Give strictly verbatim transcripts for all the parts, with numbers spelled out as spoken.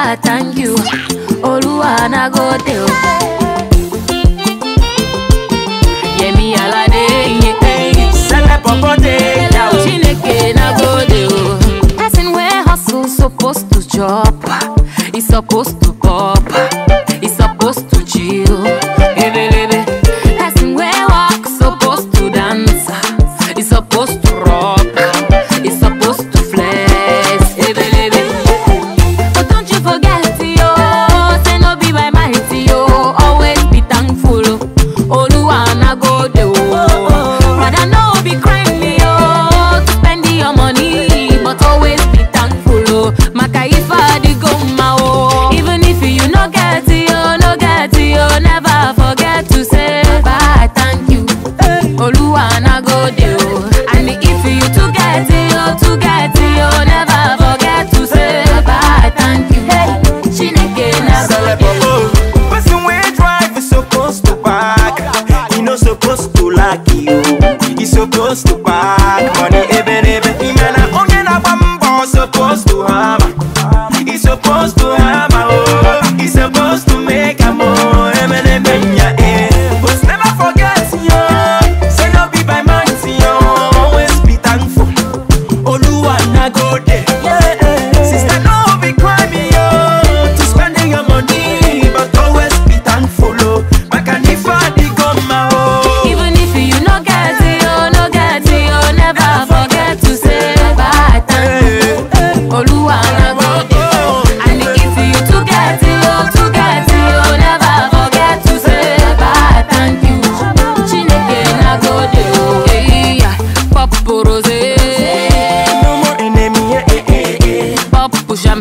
Baba, thank you. Oluwa na go tell. Yeah, me alade, yeah. Sele popote, Chineke na go tell. Person where hustle supposed to chop, he supposed to pop, he supposed to chill. Person where walk supposed to dance, he supposed to rock, he supposed to flex. But don't you forget, yo, say no be by mighty, yo. Always be thankful, Oluwa na go de, rather no be crime, yo, to spend your money, but always be thankful, oh. Makaifa di goma, oh. Even if you no get it, yo, no get it, yo, never forget to say bye, thank you, Oluwa na go de, oh. And if you to get it, yo, to get it, yo, never forget to say bye, thank you, hey, Chineke na go de, oh. person wey drive is supposed to park. He no supposed to like you. He supposed to park money even even. He man a onye na bambo supposed to hammer. He supposed to hammer. Oh, he supposed to make a more even even yeah. Eh. But never forget yo. Say no be by might yo. Always be thankful. Oluwa na go there. Sister no be crime yo. To spending your money, but always be thankful. Oh, Makanifa di goma oh. Even if you no get it, yo, no get it, yo, never forget to say bye, thank you, Oluwa na go de. And if you to get it, yo, to get it, yo, never forget to say bye, thank you, Chineke na go de. Hey, pop rose, No more enemy, eh, eh, eh. pop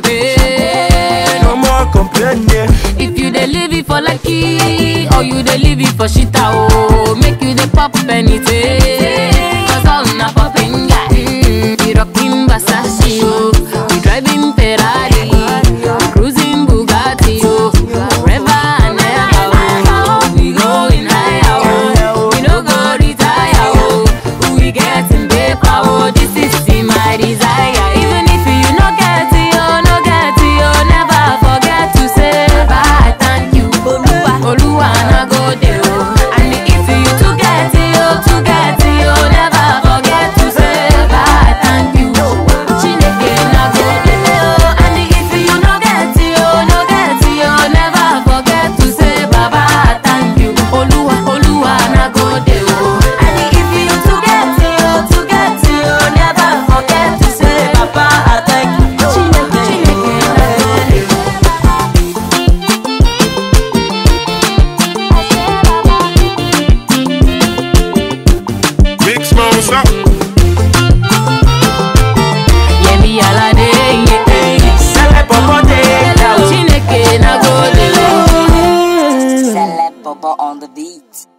champagne. No more complaining. If you dey live it for lucky, or you dey live it for shita, oh, make you dey pop anything. Cause all na popping guy. Mm, we rocking Versace, oh, we driving Ferrari, we cruising Bugatti, oh, forever and ever, oh, we going higher, oh, we no go retire, oh, we getting paper, oh, this is my desire. Even if you no get it, oh, no get it, oh, never forget to say bye, thank you, Oluwa, Oluwa na go de, oh. And if you to get it, oh, to get it, oh, never forget to say bye, thank you, Chineke na go de, oh. And if you no get it, oh, no get it, oh, never forget to say Baba, thank you, Oluwa, Oluwa na go de, oh. And if you to get it, oh, to get it, oh, never forget to say Baba, thank you, Chineke, Chineke na go de, oh. Big smalls up. Yeah, me alade, yeah. Sele popote, Chineke na go de, oh. Celeb Bobo on the beat.